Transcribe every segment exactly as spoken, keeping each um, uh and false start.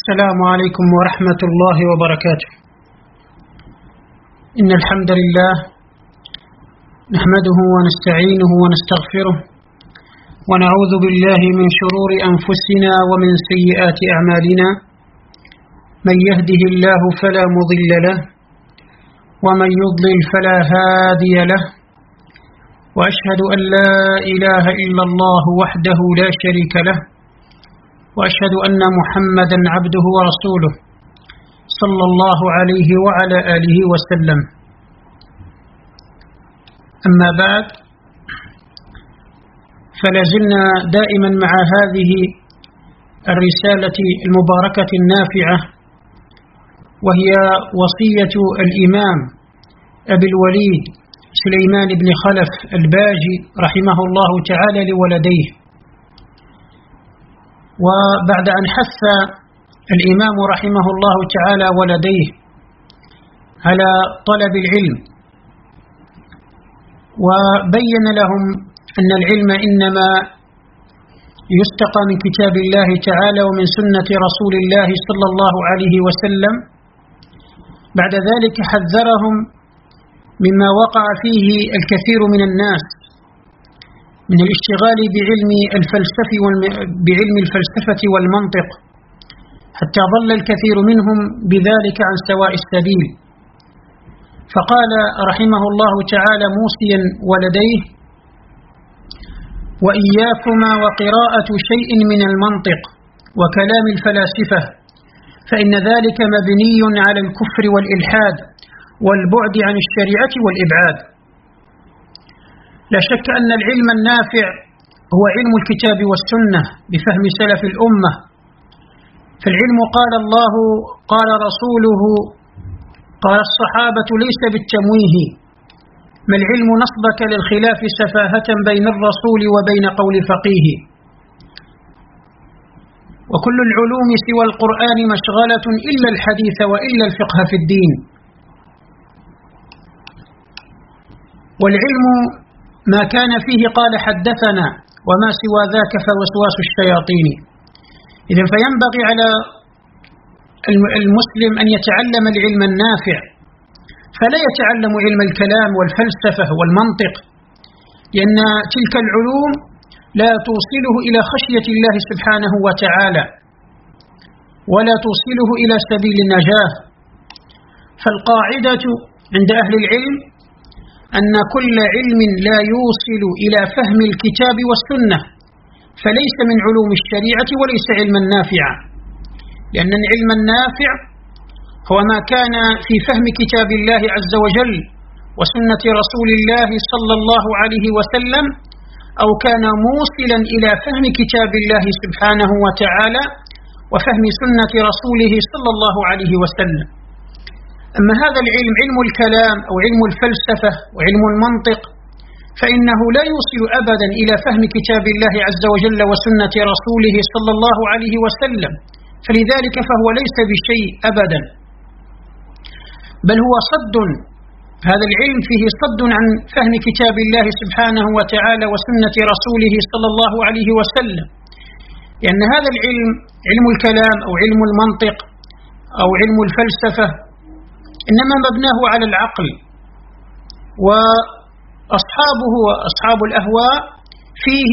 السلام عليكم ورحمة الله وبركاته. إن الحمد لله نحمده ونستعينه ونستغفره ونعوذ بالله من شرور أنفسنا ومن سيئات أعمالنا. من يهده الله فلا مضل له ومن يضلل فلا هادي له، وأشهد أن لا إله إلا الله وحده لا شريك له، وأشهد أن محمدا عبده ورسوله صلى الله عليه وعلى آله وسلم. أما بعد، فلازلنا دائما مع هذه الرسالة المباركة النافعة، وهي وصية الإمام أبي الوليد سليمان بن خلف الباجي رحمه الله تعالى لولديه. وبعد أن حث الإمام رحمه الله تعالى ولديه على طلب العلم، وبين لهم أن العلم إنما يستقى من كتاب الله تعالى ومن سنة رسول الله صلى الله عليه وسلم، بعد ذلك حذرهم مما وقع فيه الكثير من الناس من الاشتغال بعلم الفلسفة بعلم الفلسفة والمنطق، حتى ظل الكثير منهم بذلك عن سواء السبيل. فقال رحمه الله تعالى موصيا ولديه: وإياكما وقراءة شيء من المنطق وكلام الفلاسفة، فإن ذلك مبني على الكفر والإلحاد والبعد عن الشريعة والإبعاد. لا شك أن العلم النافع هو علم الكتاب والسنة بفهم سلف الأمة. فالعلم قال الله قال رسوله قال الصحابة ليس بالتمويه، ما العلم نصبك للخلاف سفاهة بين الرسول وبين قول فقيه. وكل العلوم سوى القرآن مشغلة إلا الحديث وإلا الفقه في الدين. والعلم ما كان فيه قال حدثنا، وما سوى ذاك فوسواس الشياطين. إذن فينبغي على المسلم أن يتعلم العلم النافع، فلا يتعلم علم الكلام والفلسفة والمنطق، لأن تلك العلوم لا توصله إلى خشية الله سبحانه وتعالى ولا توصله إلى سبيل النجاة. فالقاعدة عند أهل العلم أن كل علم لا يوصل إلى فهم الكتاب والسنة فليس من علوم الشريعة وليس علما نافعا، لأن العلم النافع هو ما كان في فهم كتاب الله عز وجل وسنة رسول الله صلى الله عليه وسلم، أو كان موصلا إلى فهم كتاب الله سبحانه وتعالى وفهم سنة رسوله صلى الله عليه وسلم. أما هذا العلم علم الكلام أو علم الفلسفة وعلم المنطق فإنه لا يوصل أبدا إلى فهم كتاب الله عز وجل وسنة رسوله صلى الله عليه وسلم، فلذلك فهو ليس بشيء أبدا، بل هو صد. هذا العلم فيه صد عن فهم كتاب الله سبحانه وتعالى وسنة رسوله صلى الله عليه وسلم، لأن هذا العلم علم الكلام أو علم المنطق أو علم الفلسفة إنما مبناه على العقل، وأصحابه وأصحاب الأهواء فيه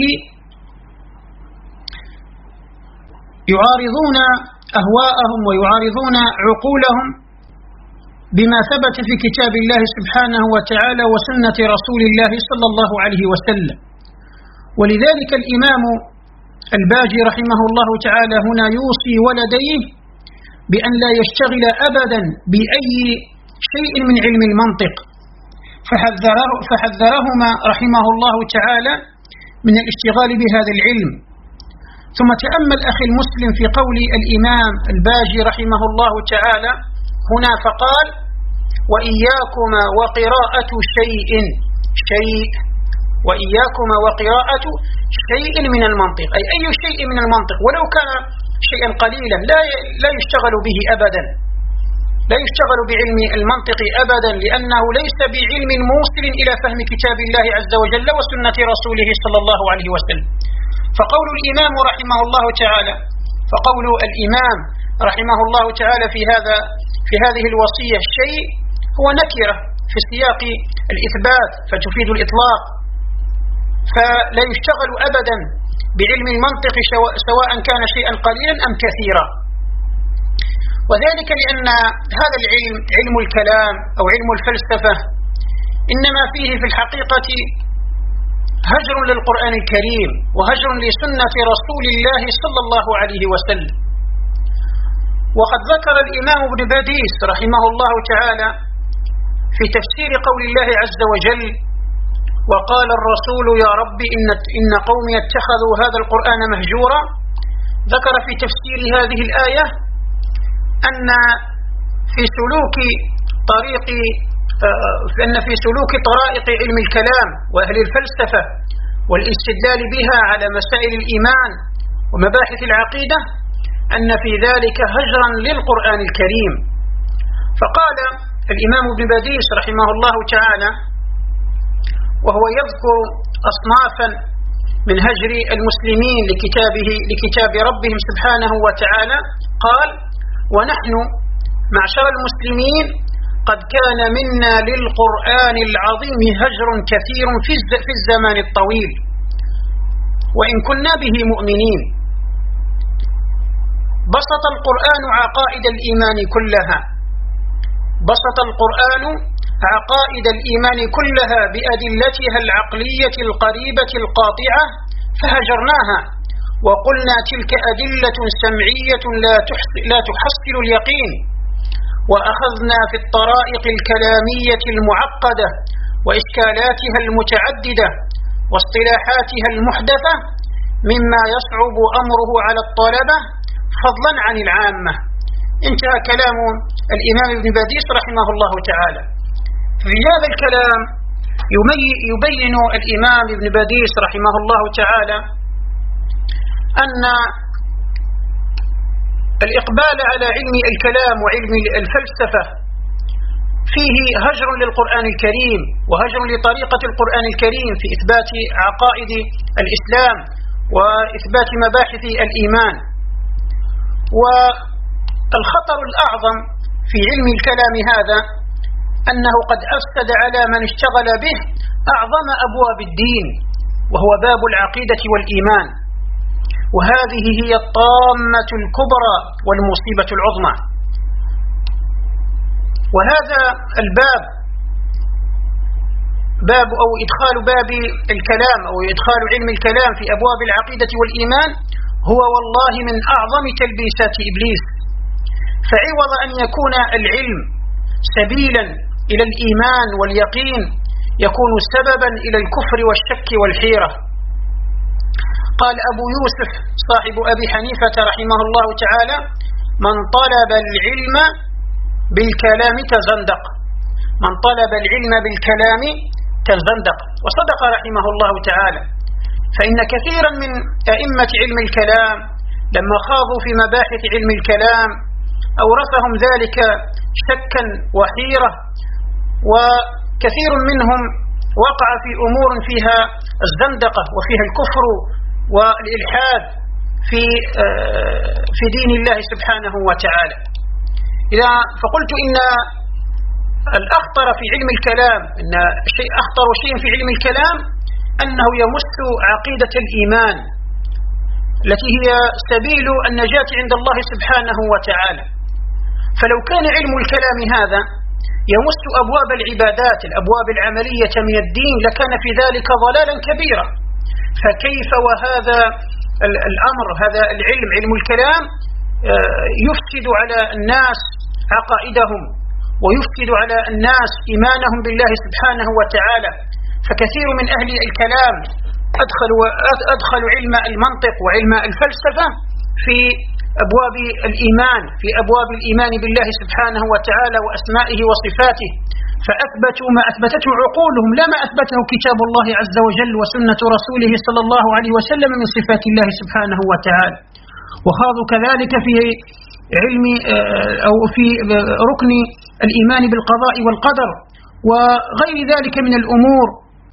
يعارضون أهواءهم ويعارضون عقولهم بما ثبت في كتاب الله سبحانه وتعالى وسنة رسول الله صلى الله عليه وسلم. ولذلك الإمام الباجي رحمه الله تعالى هنا يوصي ولديه بأن لا يشتغل أبدا بأي شيء من علم المنطق، فحذره فحذرهما رحمه الله تعالى من الاشتغال بهذا العلم. ثم تأمل أخي المسلم في قول الإمام الباجي رحمه الله تعالى هنا، فقال: وإياكما وقراءة شيء شيء وإياكما وقراءة شيء من المنطق، أي أي شيء من المنطق ولو كان شيئا قليلا لا لا يشتغل به أبدا، لا يشتغل بعلم المنطق أبدا، لأنه ليس بعلم موصل إلى فهم كتاب الله عز وجل وسنة رسوله صلى الله عليه وسلم. فقول الإمام رحمه الله تعالى فقول الإمام رحمه الله تعالى في هذا في هذه الوصية شيء هو نكرة في سياق الإثبات فتفيد الإطلاق، فلا يشتغل أبدا بعلم المنطق سواء كان شيئا قليلا أم كثيرا، وذلك لأن هذا العلم علم الكلام أو علم الفلسفة إنما فيه في الحقيقة هجر للقرآن الكريم وهجر لسنة رسول الله صلى الله عليه وسلم. وقد ذكر الإمام ابن باديس رحمه الله تعالى في تفسير قول الله عز وجل: وقال الرسول يا رب إن, إن قومي اتخذوا هذا القرآن مهجورا، ذكر في تفسير هذه الآية أن في سلوك طريق أن في سلوك طرائق علم الكلام وأهل الفلسفة والاستدلال بها على مسائل الإيمان ومباحث العقيدة أن في ذلك هجرا للقرآن الكريم. فقال الإمام ابن باديس رحمه الله تعالى وهو يذكر أصنافا من هجر المسلمين لكتابه لكتاب ربهم سبحانه وتعالى، قال: ونحن معشر المسلمين قد كان منا للقرآن العظيم هجر كثير في الزمان الطويل وإن كنا به مؤمنين. بسط القرآن عقائد الإيمان كلها بسط القرآن عقائد الإيمان كلها بأدلتها العقلية القريبة القاطعة فهجرناها وقلنا تلك أدلة سمعية لا تحصل اليقين، وأخذنا في الطرائق الكلامية المعقدة وإشكالاتها المتعددة واصطلاحاتها المحدثة مما يصعب أمره على الطلبة فضلا عن العامة. انتهى كلام الإمام ابن باديس رحمه الله تعالى. في هذا الكلام يبين الإمام ابن باديس رحمه الله تعالى أن الإقبال على علم الكلام وعلم الفلسفة فيه هجر للقرآن الكريم وهجر لطريقة القرآن الكريم في إثبات عقائد الإسلام وإثبات مباحث الإيمان. والخطر الأعظم في علم الكلام هذا أنه قد أفسد على من اشتغل به أعظم أبواب الدين وهو باب العقيدة والإيمان، وهذه هي الطامة الكبرى والمصيبة العظمى. وهذا الباب باب أو إدخال باب الكلام أو إدخال علم الكلام في أبواب العقيدة والإيمان هو والله من أعظم تلبيسات إبليس، فعوض أن يكون العلم سبيلا إلى الإيمان واليقين يكون سببا إلى الكفر والشك والحيرة. قال أبو يوسف صاحب أبي حنيفة رحمه الله تعالى: من طلب العلم بالكلام تزندق من طلب العلم بالكلام تزندق وصدق رحمه الله تعالى، فإن كثيرا من أئمة علم الكلام لما خاضوا في مباحث علم الكلام أورثهم ذلك شكا وحيرة، وكثير منهم وقع في أمور فيها الزندقة وفيها الكفر والإلحاد في في دين الله سبحانه وتعالى. إذا فقلت إن الأخطر في علم الكلام إن شيء أخطر شيء في علم الكلام أنه يمس عقيدة الإيمان التي هي سبيل النجاة عند الله سبحانه وتعالى. فلو كان علم الكلام هذا يمس أبواب العبادات الأبواب العملية من الدين لكان في ذلك ضلالا كبيرا، فكيف وهذا الأمر هذا العلم علم الكلام يفسد على الناس عقائدهم ويفسد على الناس إيمانهم بالله سبحانه وتعالى. فكثير من أهل الكلام أدخلوا, أدخلوا علم المنطق وعلم الفلسفة في أبواب الإيمان في أبواب الإيمان بالله سبحانه وتعالى وأسمائه وصفاته، فأثبتوا ما أثبتته عقولهم لا ما أثبته كتاب الله عز وجل وسنة رسوله صلى الله عليه وسلم من صفات الله سبحانه وتعالى. وخاضوا كذلك في علم أو في ركن الإيمان بالقضاء والقدر وغير ذلك من الأمور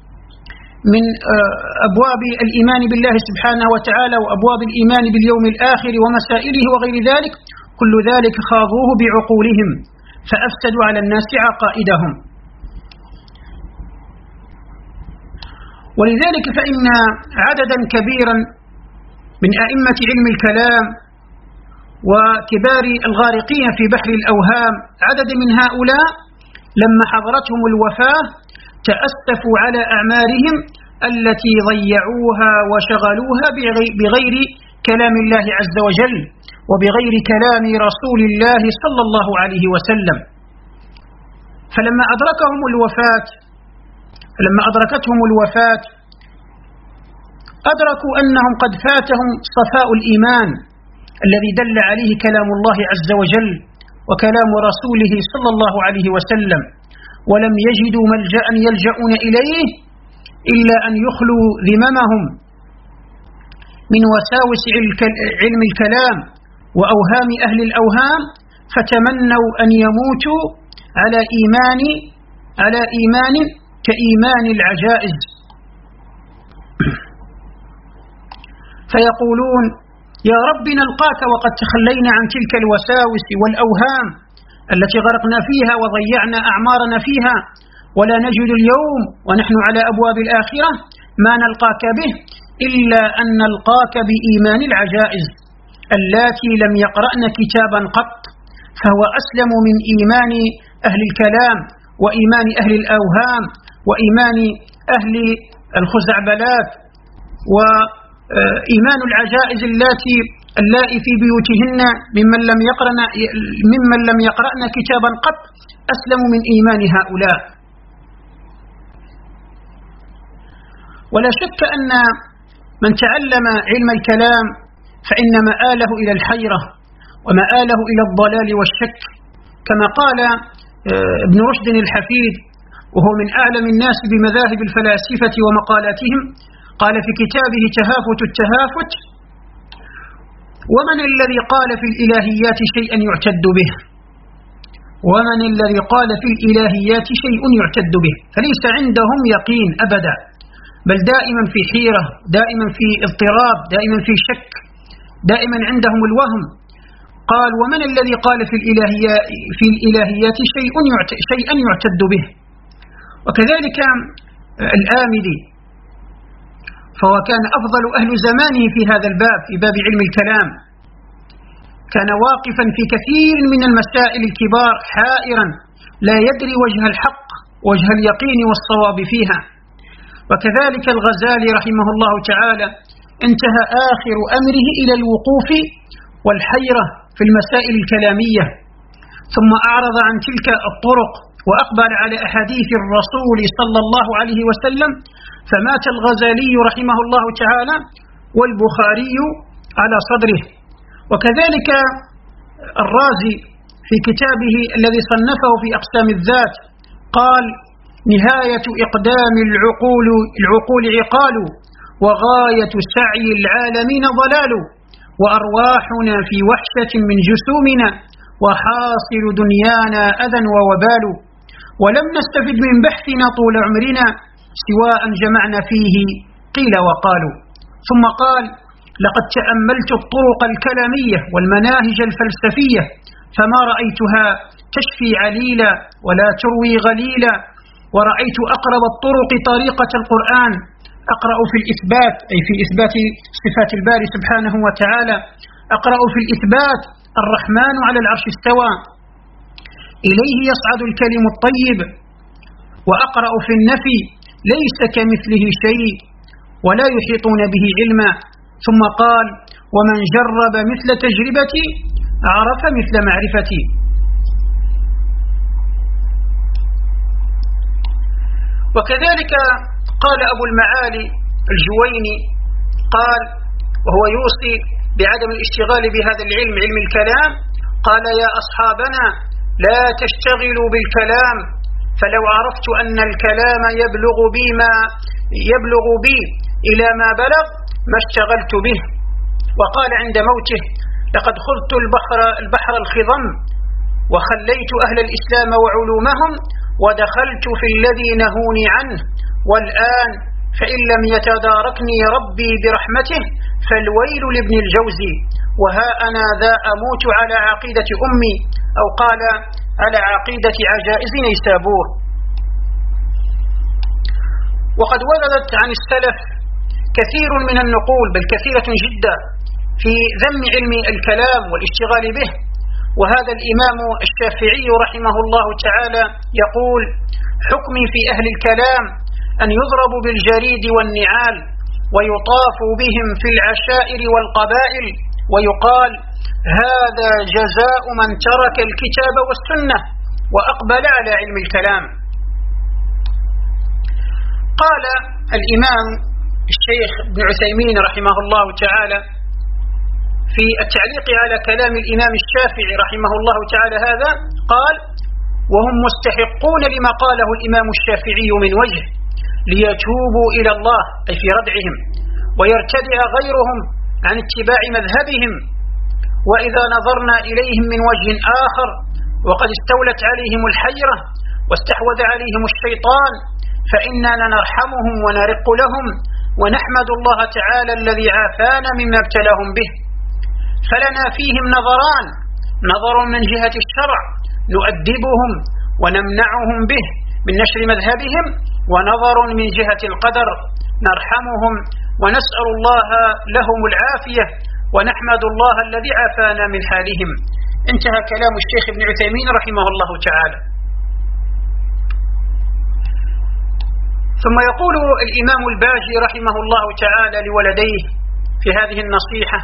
من أبواب الإيمان بالله سبحانه وتعالى وأبواب الإيمان باليوم الآخر ومسائله وغير ذلك، كل ذلك خاضوه بعقولهم فأفسدوا على الناس عقائدهم. ولذلك فإن عددا كبيرا من أئمة علم الكلام وكبار الغارقين في بحر الأوهام، عدد من هؤلاء لما حضرتهم الوفاة تأسفوا على أعمارهم التي ضيعوها وشغلوها بغير كلام الله عز وجل وبغير كلام رسول الله صلى الله عليه وسلم. فلما أدركهم الوفاة لما أدركتهم الوفاة أدركوا أنهم قد فاتهم صفاء الإيمان الذي دل عليه كلام الله عز وجل وكلام رسوله صلى الله عليه وسلم، ولم يجدوا ملجأ يلجؤون إليه إلا أن يخلوا ذممهم من وساوس علم الكلام وأوهام أهل الأوهام، فتمنوا أن يموتوا على إيمان على إيمان كإيمان العجائز، فيقولون يا رب نلقاك وقد تخلينا عن تلك الوساوس والأوهام التي غرقنا فيها وضيعنا أعمارنا فيها، ولا نجد اليوم ونحن على أبواب الآخرة ما نلقاك به إلا أن نلقاك بإيمان العجائز اللاتي لم يقرأن كتابا قط، فهو أسلم من إيمان أهل الكلام وإيمان أهل الأوهام وإيمان أهل الخزعبلات وإيمان العجائز اللاتي اللائي في بيوتهن ممن لم يقرأن ممن لم يقرأن كتابا قط أسلم من إيمان هؤلاء. ولا شك أن من تعلم علم الكلام فإن مآله إلى الحيرة ومآله إلى الضلال والشك، كما قال ابن رشد الحفيد وهو من أعلم الناس بمذاهب الفلاسفة ومقالاتهم، قال في كتابه تهافت التهافت: ومن الذي قال في الإلهيات شيئا يعتد به ومن الذي قال في الإلهيات شيء يعتد به فليس عندهم يقين أبدا، بل دائما في حيرة، دائما في اضطراب، دائما في شك، دائما عندهم الوهم. قال: ومن الذي قال في الإلهيات في الإلهيات شيء شيئا يعتد به. وكذلك الآمدي، فهو كان أفضل أهل زمانه في هذا الباب، في باب علم الكلام، كان واقفا في كثير من المسائل الكبار حائرا لا يدري وجه الحق وجه اليقين والصواب فيها. وكذلك الغزالي رحمه الله تعالى انتهى آخر أمره إلى الوقوف والحيرة في المسائل الكلامية، ثم أعرض عن تلك الطرق وأقبل على أحاديث الرسول صلى الله عليه وسلم، فمات الغزالي رحمه الله تعالى والبخاري على صدره. وكذلك الرازي في كتابه الذي صنفه في أقسام الذات قال: نهاية إقدام العقول العقول عقال، وغاية سعي العالمين ضلال، وأرواحنا في وحشة من جسومنا، وحاصل دنيانا أذى ووبال، ولم نستفد من بحثنا طول عمرنا سوى أن جمعنا فيه قيل وقالوا. ثم قال: لقد تأملت الطرق الكلامية والمناهج الفلسفية فما رأيتها تشفي عليلا ولا تروي غليلا، ورأيت أقرب الطرق طريقة القرآن، أقرأ في الإثبات أي في إثبات صفات الباري سبحانه وتعالى، أقرأ في الإثبات الرحمن على العرش استوى، إليه يصعد الكلم الطيب، وأقرأ في النفي ليس كمثله شيء ولا يحيطون به علما. ثم قال: ومن جرب مثل تجربتي عرف مثل معرفتي. وكذلك قال أبو المعالي الجويني قال، وهو يوصي بعدم الاشتغال بهذا العلم علم الكلام، قال: يا أصحابنا لا تشتغلوا بالكلام، فلو عرفت أن الكلام يبلغ بي ما يبلغ بي إلى ما بلغ ما اشتغلت به. وقال عند موته: لقد خضت البحر البحر الخضم وخليت أهل الإسلام وعلومهم ودخلت في الذي نهوني عنه، والآن فإن لم يتداركني ربي برحمته فالويل لابن الجوزي، وها أنا ذا أموت على عقيدة أمي، أو قال على عقيدة عجائز نيسابور. وقد وردت عن السلف كثير من النقول، بل كثيرة جدا، في ذم علم الكلام والاشتغال به. وهذا الإمام الشافعي رحمه الله تعالى يقول: حكمي في أهل الكلام أن يضرب بالجريد والنعال ويطاف بهم في العشائر والقبائل، ويقال: هذا جزاء من ترك الكتاب والسنة وأقبل على علم الكلام. قال الإمام الشيخ ابن عثيمين رحمه الله تعالى في التعليق على كلام الإمام الشافعي رحمه الله تعالى هذا، قال: وهم مستحقون لما قاله الإمام الشافعي من وجه ليتوبوا إلى الله، أي في ردعهم، ويرتدع غيرهم عن اتباع مذهبهم. وإذا نظرنا إليهم من وجه آخر وقد استولت عليهم الحيرة واستحوذ عليهم الشيطان، فإننا نرحمهم ونرق لهم ونحمد الله تعالى الذي عافانا مما ابتلاهم به. فلنا فيهم نظران: نظر من جهة الشرع نؤدبهم ونمنعهم به من نشر مذهبهم، ونظر من جهة القدر نرحمهم ونسأل الله لهم العافية ونحمد الله الذي عافانا من حالهم. انتهى كلام الشيخ ابن عثيمين رحمه الله تعالى. ثم يقول الإمام الباجي رحمه الله تعالى لولديه في هذه النصيحة: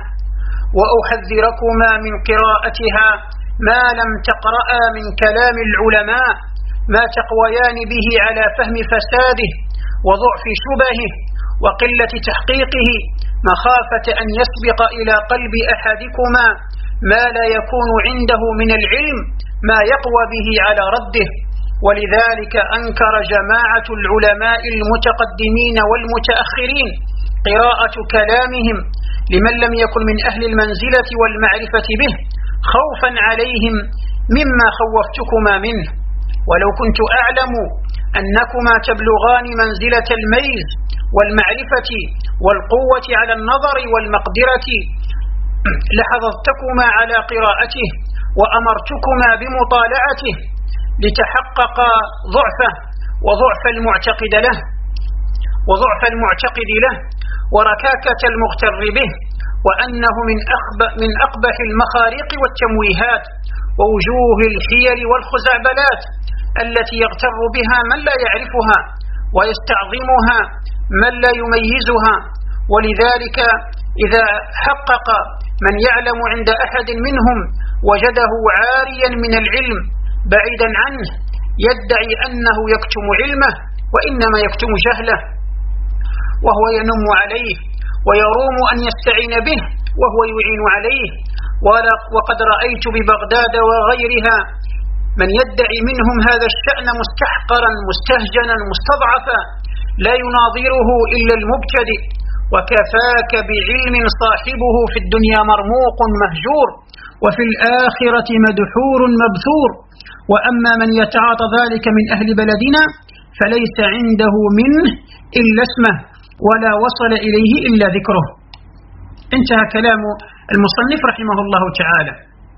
وأحذركما من قراءتها ما لم تقرأا من كلام العلماء ما تقويان به على فهم فساده وضعف شبهه وقلة تحقيقه، مخافة أن يسبق إلى قلب أحدكما ما لا يكون عنده من العلم ما يقوى به على رده. ولذلك أنكر جماعة العلماء المتقدمين والمتأخرين قراءة كلامهم لمن لم يكن من أهل المنزلة والمعرفة به، خوفا عليهم مما خوفتكما منه. ولو كنت أعلم أنكما تبلغان منزلة الميز والمعرفة والقوة على النظر والمقدرة لحضرتكما على قراءته وأمرتكما بمطالعته لتحقق ضعفه وضعف المعتقد له وضعف المعتقد له وركاكة المغتر به، وأنه من أقبح, من أقبح المخاريق والتمويهات ووجوه الحيل والخزعبلات التي يغتر بها من لا يعرفها ويستعظمها من لا يميزها. ولذلك إذا حقق من يعلم عند أحد منهم وجده عاريا من العلم بعيدا عنه يدعي أنه يكتم علمه وإنما يكتم جهله، وهو ينم عليه ويروم أن يستعين به وهو يعين عليه. وقد رأيت ببغداد وغيرها من يدعي منهم هذا الشأن مستحقرا مستهجنا مستضعفا لا يناظره إلا المبتدئ، وكفاك بعلم صاحبه في الدنيا مرموق مهجور وفي الآخرة مدحور مبثور. وأما من يتعاطى ذلك من أهل بلدنا فليس عنده منه إلا اسمه ولا وصل إليه إلا ذكره. انتهى كلام المصنف رحمه الله تعالى.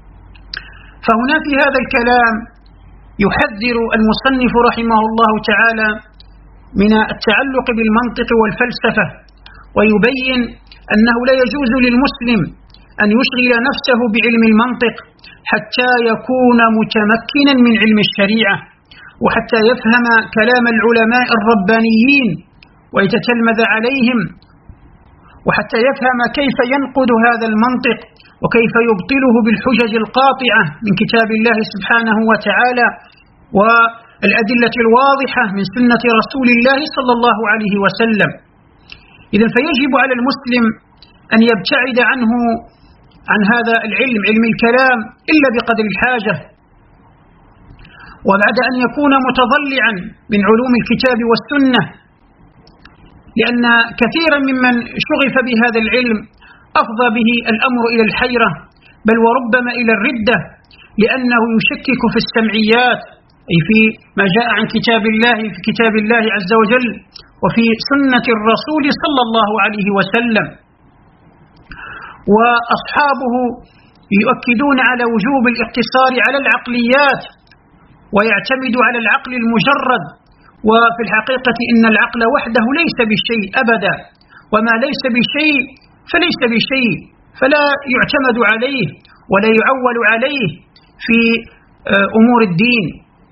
فهنا في هذا الكلام يحذر المصنف رحمه الله تعالى من التعلق بالمنطق والفلسفة، ويبين أنه لا يجوز للمسلم أن يشغل نفسه بعلم المنطق حتى يكون متمكنا من علم الشريعة، وحتى يفهم كلام العلماء الربانيين ويتتلمذ عليهم، وحتى يفهم كيف ينقد هذا المنطق وكيف يبطله بالحجج القاطعة من كتاب الله سبحانه وتعالى والأدلة الواضحة من سنة رسول الله صلى الله عليه وسلم. إذن فيجب على المسلم أن يبتعد عنه عن هذا العلم علم الكلام إلا بقدر الحاجة، وبعد أن يكون متضلعا من علوم الكتاب والسنة، لأن كثيرا ممن شغف بهذا العلم أفضى به الأمر إلى الحيرة بل وربما إلى الردة، لأنه يشكك في السمعيات، أي في ما جاء عن كتاب الله في كتاب الله عز وجل وفي سنة الرسول صلى الله عليه وسلم. وأصحابه يؤكدون على وجوب الاقتصار على العقليات ويعتمد على العقل المجرد، وفي الحقيقة إن العقل وحده ليس بشيء أبدا، وما ليس بشيء فليس بشيء، فلا يعتمد عليه ولا يعول عليه في أمور الدين.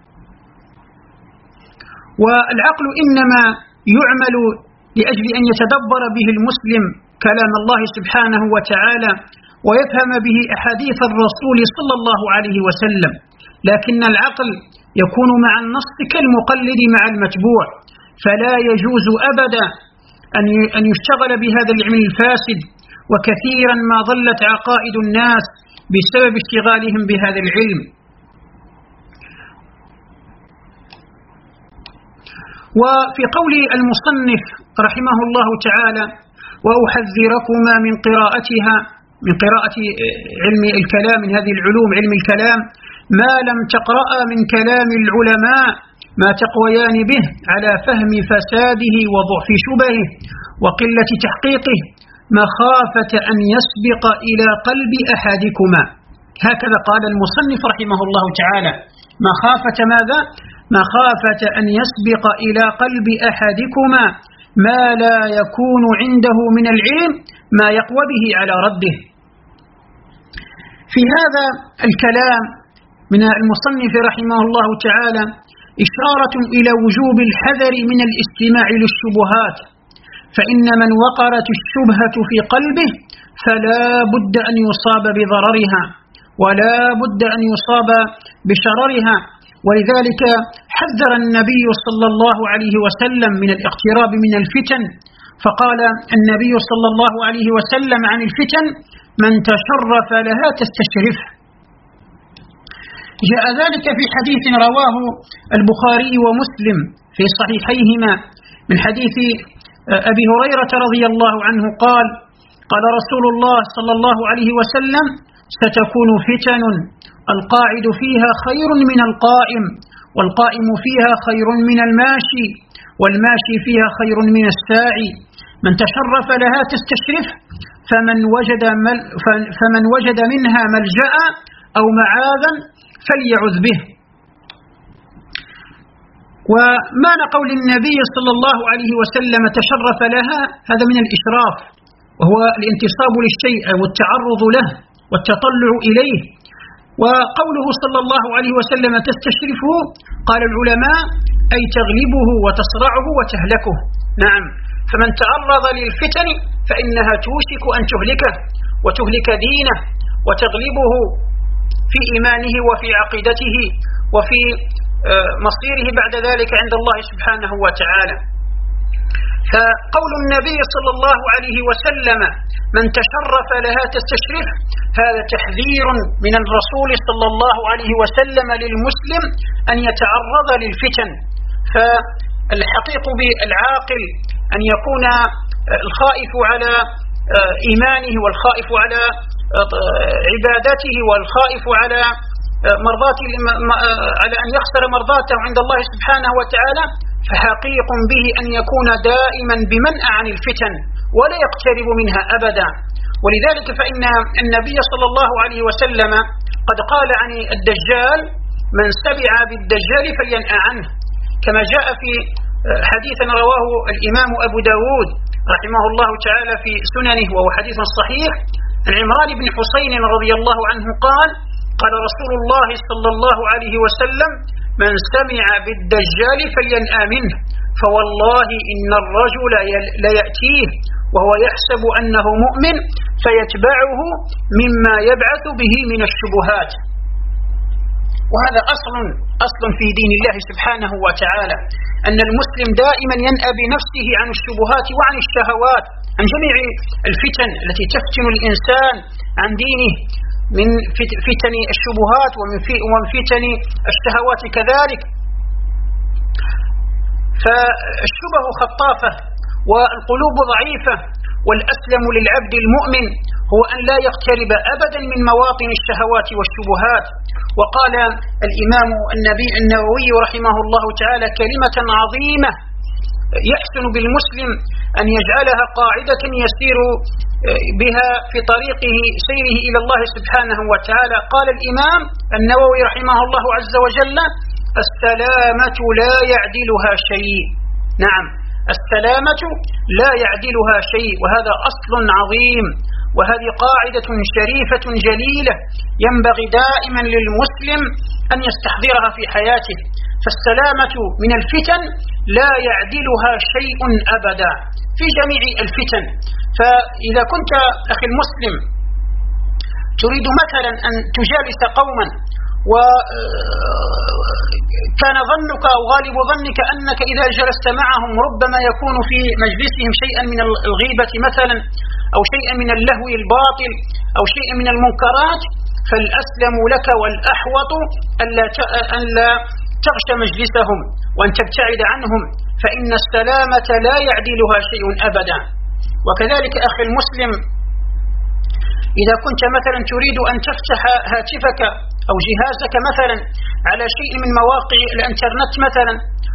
والعقل إنما يعمل لأجل أن يتدبر به المسلم كلام الله سبحانه وتعالى ويفهم به أحاديث الرسول صلى الله عليه وسلم، لكن العقل يكون مع النص كالمقلد مع المتبوع، فلا يجوز أبدا أن يشتغل بهذا العلم الفاسد، وكثيرا ما ضلت عقائد الناس بسبب اشتغالهم بهذا العلم. وفي قول المصنف رحمه الله تعالى: وأحذركما من قراءتها، من قراءة علم الكلام، من هذه العلوم علم الكلام، ما لم تقرأ من كلام العلماء ما تقويان به على فهم فساده وضعف شبهه وقلة تحقيقه، مخافة أن يسبق إلى قلب أحدكما. هكذا قال المصنف رحمه الله تعالى: مخافة ماذا؟ مخافة أن يسبق إلى قلب أحدكما ما لا يكون عنده من العلم ما يقوى به على رده. في هذا الكلام من المصنف رحمه الله تعالى إشارة إلى وجوب الحذر من الاستماع للشبهات، فإن من وقرت الشبهة في قلبه فلا بد أن يصاب بضررها ولا بد أن يصاب بشررها. ولذلك حذر النبي صلى الله عليه وسلم من الاقتراب من الفتن، فقال النبي صلى الله عليه وسلم عن الفتن: من تشرف لها تستشرفه. جاء ذلك في حديث رواه البخاري ومسلم في صحيحيهما من حديث أبي هريرة رضي الله عنه قال: قال رسول الله صلى الله عليه وسلم: ستكون فتن القاعد فيها خير من القائم، والقائم فيها خير من الماشي، والماشي فيها خير من الساعي. من تشرف لها تستشرف، فمن وجد, فمن وجد منها ملجأ أو معاذا فليعذ به. ومعنى قول النبي صلى الله عليه وسلم تشرف لها هذا من الإشراف، وهو الانتصاب للشيء والتعرض له والتطلع إليه. وقوله صلى الله عليه وسلم تستشرفه، قال العلماء: أي تغلبه وتصرعه وتهلكه. نعم، فمن تعرض للفتن فإنها توشك أن تهلكه وتهلك دينه وتغلبه في إيمانه وفي عقيدته وفي مصيره بعد ذلك عند الله سبحانه وتعالى. فقول النبي صلى الله عليه وسلم: من تشرف لها تستشرف، هذا تحذير من الرسول صلى الله عليه وسلم للمسلم أن يتعرض للفتن. فالحقيق بالعاقل أن يكون الخائف على إيمانه والخائف على عبادته والخائف على مرضات على أن يخسر مرضاته عند الله سبحانه وتعالى، فحقيق به أن يكون دائما بمنأى عن الفتن ولا يقترب منها أبدا. ولذلك فإن النبي صلى الله عليه وسلم قد قال عن الدجال: من سمع بالدجال فلينأى عنه، كما جاء في حديث رواه الإمام أبو داود رحمه الله تعالى في سننه، وهو حديث صحيح، عن عمران بن حسين رضي الله عنه قال: قال رسول الله صلى الله عليه وسلم: من سمع بالدجال فلينأى منه، فوالله إن الرجل ليأتيه وهو يحسب أنه مؤمن فيتبعه مما يبعث به من الشبهات. وهذا أصل أصل في دين الله سبحانه وتعالى، أن المسلم دائما ينأى بنفسه عن الشبهات وعن الشهوات، عن جميع الفتن التي تفتن الإنسان عن دينه، من فتن الشبهات ومن فتن الشهوات كذلك. فالشبه خطافة والقلوب ضعيفة، والأسلم للعبد المؤمن هو أن لا يقترب أبدا من مواطن الشهوات والشبهات. وقال الإمام النبي النووي رحمه الله تعالى كلمة عظيمة يحسن بالمسلم أن يجعلها قاعدة يسير بها في طريقه سيره إلى الله سبحانه وتعالى. قال الإمام النووي رحمه الله عز وجل: السلامة لا يعدلها شيء. نعم، السلامة لا يعدلها شيء، وهذا أصل عظيم، وهذه قاعدة شريفة جليلة ينبغي دائما للمسلم أن يستحضرها في حياته. فالسلامة من الفتن لا يعدلها شيء أبدا في جميع الفتن. فإذا كنت أخي المسلم تريد مثلا أن تجالس قوما وكان ظنك أو غالب ظنك أنك إذا جلست معهم ربما يكون في مجلسهم شيئا من الغيبة مثلا، أو شيئا من اللهو الباطل، أو شيئا من المنكرات، فالأسلم لك والأحوط ألا تغش مجلسهم وأن تبتعد عنهم، فإن السلامة لا يعدلها شيء أبدا. وكذلك أخي المسلم، إذا كنت مثلا تريد أن تفتح هاتفك أو جهازك مثلا على شيء من مواقع الانترنت مثلا،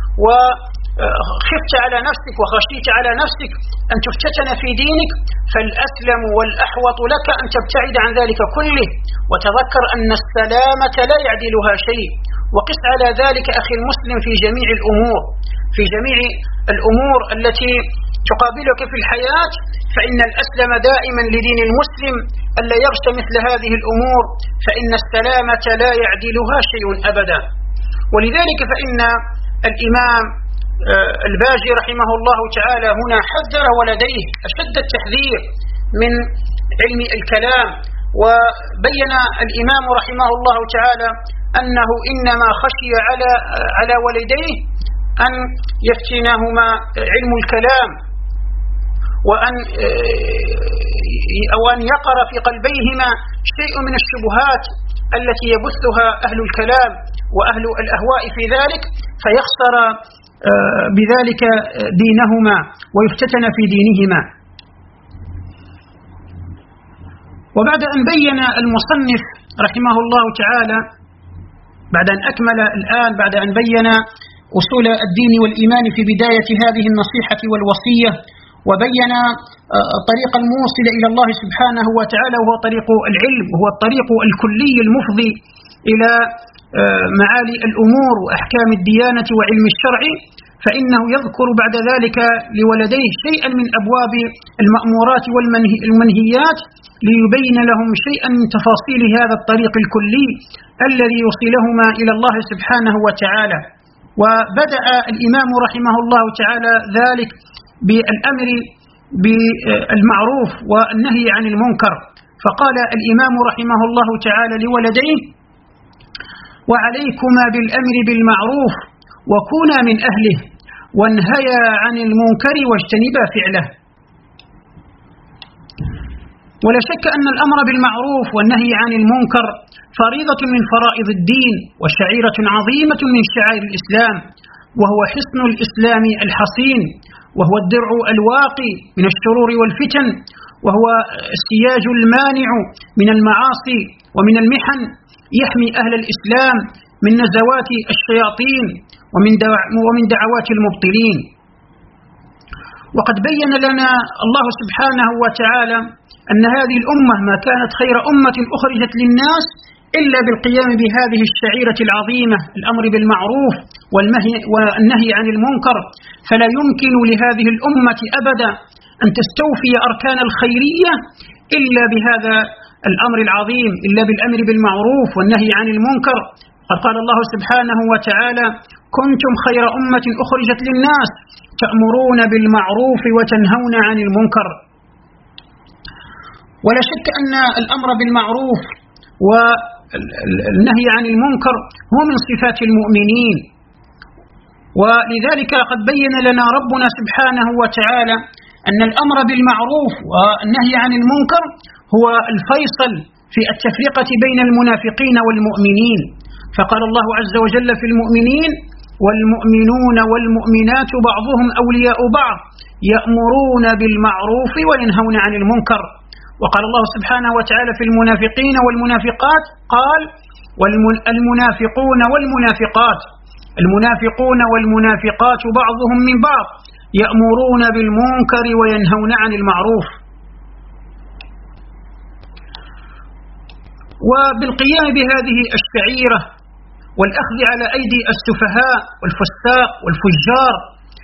وخفت على نفسك وخشيت على نفسك أن تفتتن في دينك، فالأسلم والأحوط لك أن تبتعد عن ذلك كله، وتذكر أن السلامة لا يعدلها شيء. وقس على ذلك أخي المسلم في جميع الأمور، في جميع الأمور التي تقابلك في الحياة، فإن الأسلم دائما لدين المسلم ألا يغش مثل هذه الأمور، فإن السلامة لا يعدلها شيء أبدا. ولذلك فإن الإمام الباجي رحمه الله تعالى هنا حذر ولديه أشد التحذير من علم الكلام، وبين الإمام رحمه الله تعالى أنه إنما خشي على على ولديه أن يفتنهما علم الكلام، وأن أو أن يقر في قلبيهما شيء من الشبهات التي يبثها أهل الكلام وأهل الأهواء في ذلك، فيخسر بذلك دينهما ويفتتن في دينهما. وبعد أن بين المصنف رحمه الله تعالى، بعد أن أكمل الآن بعد أن بين أصول الدين والإيمان في بداية هذه النصيحة والوصية، وبين طريق الموصل إلى الله سبحانه وتعالى، وهو طريق العلم، وهو الطريق الكلي المفضي إلى معالي الأمور وأحكام الديانة وعلم الشرع، فإنه يذكر بعد ذلك لولديه شيئا من أبواب المأمورات والمنهيات ليبين لهم شيئا من تفاصيل هذا الطريق الكلي الذي يوصلهما إلى الله سبحانه وتعالى. وبدأ الإمام رحمه الله تعالى ذلك بالأمر بالمعروف والنهي عن المنكر، فقال الإمام رحمه الله تعالى لولديه: وعليكما بالأمر بالمعروف وكونا من أهله، وانهيا عن المنكر واجتنبا فعله. ولا شك أن الأمر بالمعروف والنهي عن المنكر فريضة من فرائض الدين، وشعيرة عظيمة من شعائر الإسلام، وهو حصن الإسلام الحصين، وهو الدرع الواقي من الشرور والفتن، وهو السياج المانع من المعاصي ومن المحن، يحمي أهل الإسلام من نزوات الشياطين ومن دعوات المبطلين. وقد بين لنا الله سبحانه وتعالى أن هذه الأمة ما كانت خير أمة أخرجت للناس إلا بالقيام بهذه الشعيرة العظيمة، الأمر بالمعروف والنهي عن المنكر، فلا يمكن لهذه الأمة أبدا أن تستوفي أركان الخيرية إلا بهذا الأمر العظيم، إلا بالأمر بالمعروف والنهي عن المنكر. قد قال الله سبحانه وتعالى: كنتم خير أمة أخرجت للناس تأمرون بالمعروف وتنهون عن المنكر. ولا شك أن الأمر بالمعروف والنهي عن المنكر هو من صفات المؤمنين، ولذلك قد بين لنا ربنا سبحانه وتعالى أن الأمر بالمعروف والنهي عن المنكر هو الفيصل في التفرقة بين المنافقين والمؤمنين، فقال الله عز وجل في المؤمنين: والمؤمنون والمؤمنات بعضهم أولياء بعض يأمرون بالمعروف وينهون عن المنكر. وقال الله سبحانه وتعالى في المنافقين والمنافقات قال: والمنافقون والمنافقات، المنافقون والمنافقات بعضهم من بعض يأمرون بالمنكر وينهون عن المعروف. وبالقيام بهذه الشعيرة والأخذ على أيدي السفهاء والفساق والفجار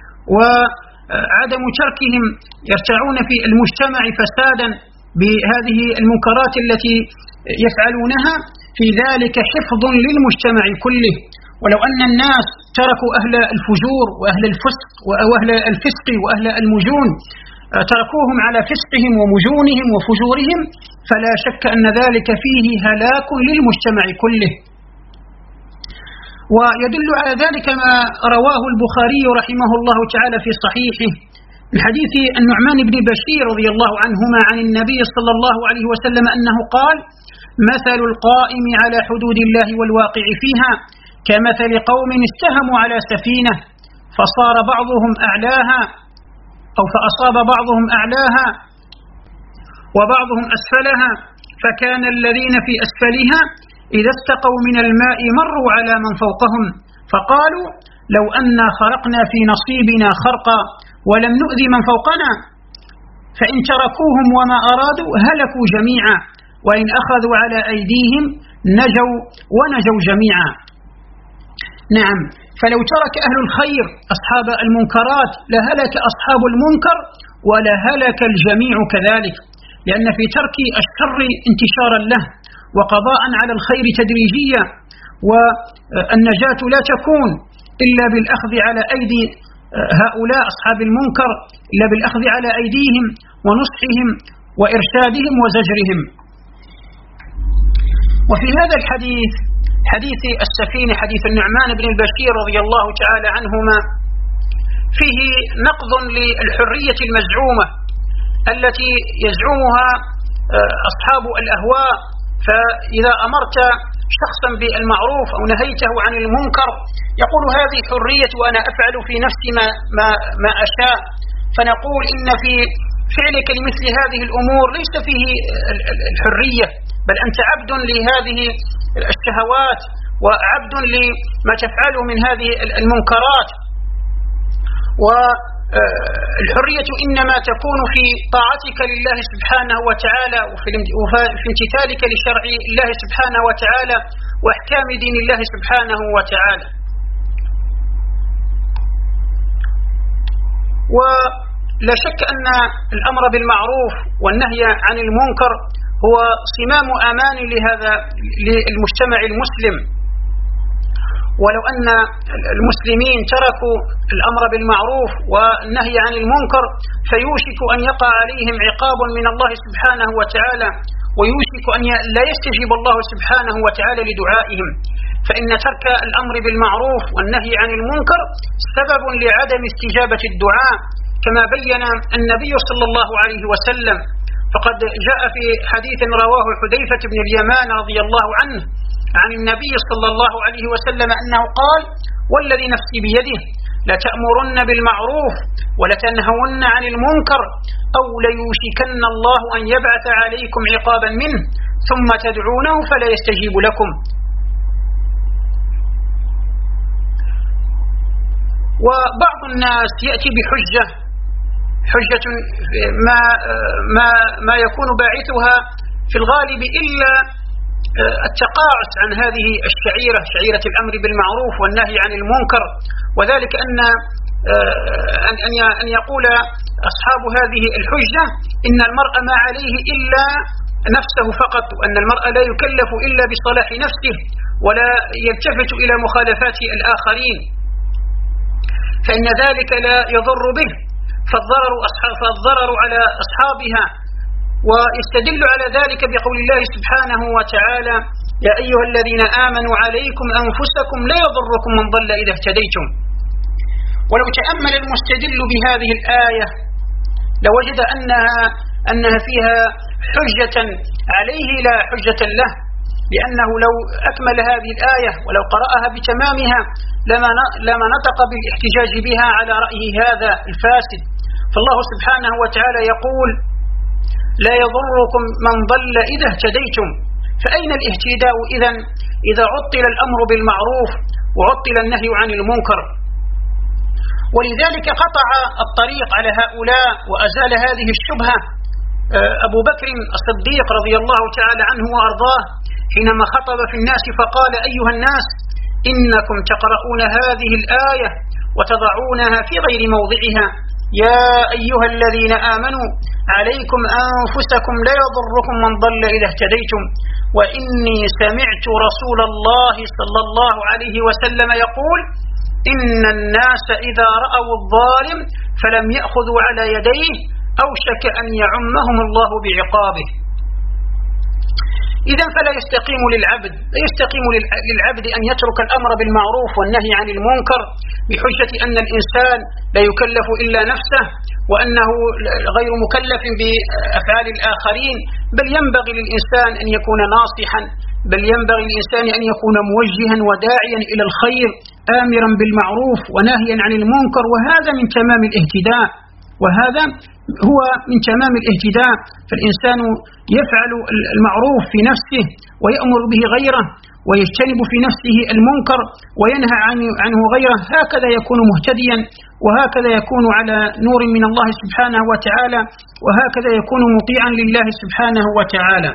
وعدم تركهم يرتعون في المجتمع فسادا بهذه المنكرات التي يفعلونها، في ذلك حفظ للمجتمع كله. ولو أن الناس تركوا أهل الفجور وأهل الفسق وأهل الفسق وأهل المجون تركوهم على فسقهم ومجونهم وفجورهم، فلا شك أن ذلك فيه هلاك للمجتمع كله. ويدل على ذلك ما رواه البخاري رحمه الله تعالى في صحيحه من حديث النعمان بن بشير رضي الله عنهما عن النبي صلى الله عليه وسلم أنه قال: مثل القائم على حدود الله والواقع فيها كمثل قوم استهموا على سفينة فصار بعضهم أعلاها أو فأصاب بعضهم أعلاها وبعضهم أسفلها، فكان الذين في أسفلها إذا استقوا من الماء مروا على من فوقهم فقالوا: لو أنا خرقنا في نصيبنا خرقا ولم نؤذي من فوقنا، فإن تركوهم وما أرادوا هلكوا جميعا، وإن أخذوا على أيديهم نجوا ونجوا جميعا. نعم، فلو ترك أهل الخير أصحاب المنكرات لهلك أصحاب المنكر ولهلك الجميع كذلك، لأن في ترك الشر انتشارا له وقضاء على الخير تدريجيا، والنجاة لا تكون إلا بالأخذ على أيدي هؤلاء أصحاب المنكر، إلا بالأخذ على أيديهم ونصحهم وإرشادهم وزجرهم. وفي هذا الحديث حديث السفينة حديث النعمان بن البشير رضي الله تعالى عنهما فيه نقض للحرية المزعومة التي يزعمها أصحاب الأهواء، فإذا أمرت شخصا بالمعروف أو نهيته عن المنكر يقول هذه حرية وأنا أفعل في نفسي ما, ما, ما أشاء، فنقول إن في فعلك لمثل هذه الأمور ليس فيه الحرية، بل أنت عبد لهذه الشهوات وعبد لما تفعله من هذه المنكرات. والحرية إنما تكون في طاعتك لله سبحانه وتعالى وفي امتثالك لشرع الله سبحانه وتعالى وأحكام دين الله سبحانه وتعالى. ولا شك أن الأمر بالمعروف والنهي عن المنكر هو صمام أمان لهذا للمجتمع المسلم، ولو أن المسلمين تركوا الأمر بالمعروف والنهي عن المنكر فيوشك أن يقع عليهم عقاب من الله سبحانه وتعالى، ويوشك أن لا يستجيب الله سبحانه وتعالى لدعائهم، فإن ترك الأمر بالمعروف والنهي عن المنكر سبب لعدم استجابة الدعاء، كما بين النبي صلى الله عليه وسلم. فقد جاء في حديث رواه حذيفة بن اليمان رضي الله عنه عن النبي صلى الله عليه وسلم أنه قال: والذي نفسي بيده لتأمرن بالمعروف ولتنهون عن المنكر أو ليوشكن الله أن يبعث عليكم عقابا منه ثم تدعونه فلا يستجيب لكم. وبعض الناس يأتي بحجة حجة ما ما ما يكون باعثها في الغالب إلا التقاعس عن هذه الشعيرة، شعيرة الأمر بالمعروف والنهي عن المنكر، وذلك أن أن أن يقول أصحاب هذه الحجة إن المرء ما عليه إلا نفسه فقط، وأن المرء لا يكلف إلا بصلاح نفسه ولا يلتفت إلى مخالفات الآخرين، فإن ذلك لا يضر به، فالضرر فالضرر على أصحابها. ويستدل على ذلك بقول الله سبحانه وتعالى: يا أيها الذين آمنوا عليكم أنفسكم لا يضركم من ضل إذا اهتديتم. ولو تأمل المستدل بهذه الآية لوجد أنها أنها فيها حجة عليه لا حجة له، لأنه لو أكمل هذه الآية ولو قرأها بتمامها لما لما نطق بالاحتجاج بها على رأيه هذا الفاسد. فالله سبحانه وتعالى يقول: لا يضركم من ضل إذا اهتديتم، فأين الاهتداء إذن إذا عطل الأمر بالمعروف وعطل النهي عن المنكر؟ ولذلك قطع الطريق على هؤلاء وأزال هذه الشبهة أبو بكر الصديق رضي الله تعالى عنه وأرضاه حينما خطب في الناس فقال: أيها الناس، إنكم تقرؤون هذه الآية وتضعونها في غير موضعها. يا أيها الذين آمنوا عليكم أنفسكم لا يضركم من ضل إذا اهتديتم، وإني سمعت رسول الله صلى الله عليه وسلم يقول: إن الناس إذا رأوا الظالم فلم يأخذوا على يديه أوشك أن يعمهم الله بعقابه. إذن فلا يستقيم للعبد لا يستقيم للعبد أن يترك الأمر بالمعروف والنهي عن المنكر بحجة أن الإنسان لا يكلف إلا نفسه وأنه غير مكلف بأفعال الآخرين، بل ينبغي للإنسان أن يكون ناصحا، بل ينبغي للإنسان أن يكون موجها وداعيا إلى الخير، آمرا بالمعروف وناهيا عن المنكر، وهذا من تمام الاهتداء وهذا هو من تمام الاهتداء. فالإنسان يفعل المعروف في نفسه ويأمر به غيره ويجتنب في نفسه المنكر وينهى عنه غيره، هكذا يكون مهتديا، وهكذا يكون على نور من الله سبحانه وتعالى، وهكذا يكون مطيعا لله سبحانه وتعالى.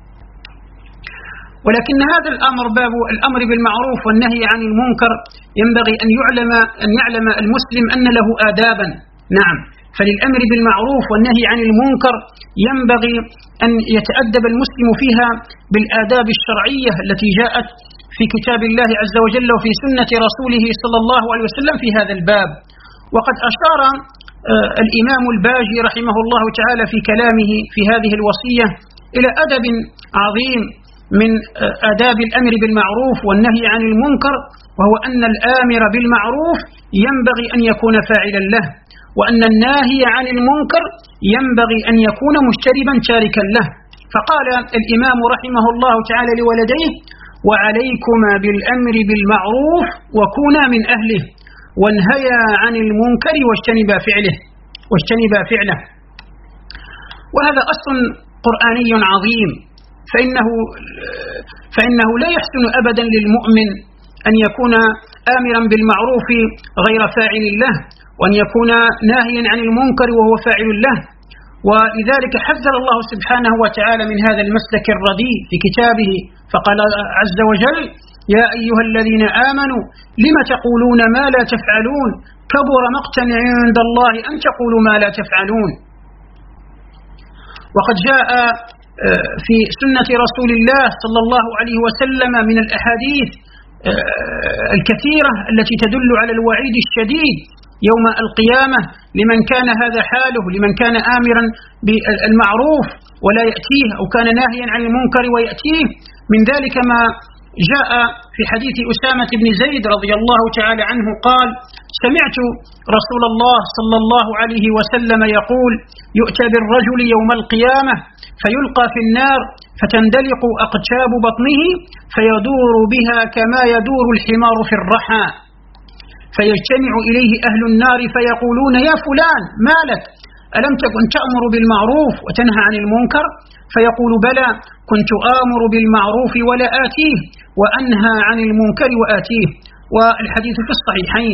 ولكن هذا الأمر، باب الأمر بالمعروف والنهي عن المنكر، ينبغي أن يعلم أن يعلم المسلم أن له آدابا. نعم، فللأمر بالمعروف والنهي عن المنكر ينبغي أن يتأدب المسلم فيها بالآداب الشرعية التي جاءت في كتاب الله عز وجل وفي سنة رسوله صلى الله عليه وسلم في هذا الباب. وقد أشار الإمام الباجي رحمه الله تعالى في كلامه في هذه الوصية إلى أدب عظيم من آداب الأمر بالمعروف والنهي عن المنكر، وهو أن الآمر بالمعروف ينبغي أن يكون فاعلا له، وأن الناهي عن المنكر ينبغي أن يكون مجتنبا تاركا له. فقال الإمام رحمه الله تعالى لولديه: وعليكما بالأمر بالمعروف وكونا من أهله، وانهيا عن المنكر واجتنبا فعله واجتنبا فعله. وهذا أصل قرآني عظيم، فإنه فإنه لا يحسن أبدا للمؤمن أن يكون آمرا بالمعروف غير فاعل له، وأن يكون ناهيا عن المنكر وهو فاعل له. ولذلك حذر الله سبحانه وتعالى من هذا المسلك الرديء في كتابه، فقال عز وجل: يا أيها الذين آمنوا لم تقولون ما لا تفعلون كبر مقتا عند الله أن تقولوا ما لا تفعلون. وقد جاء في سنة رسول الله صلى الله عليه وسلم من الأحاديث الكثيرة التي تدل على الوعيد الشديد يوم القيامة لمن كان هذا حاله، لمن كان آمرا بالمعروف ولا يأتيه، أو كان ناهيا عن المنكر ويأتيه. من ذلك ما جاء في حديث أسامة بن زيد رضي الله تعالى عنه قال: سمعت رسول الله صلى الله عليه وسلم يقول: يؤتى بالرجل يوم القيامة فيلقى في النار فتندلق أقتاب بطنه فيدور بها كما يدور الحمار في الرحى، فيجتمع إليه أهل النار فيقولون: يا فلان ما لك؟ ألم تكن تأمر بالمعروف وتنهى عن المنكر؟ فيقول: بلى، كنت آمر بالمعروف ولا آتيه، وأنهى عن المنكر وآتيه. والحديث في الصحيحين.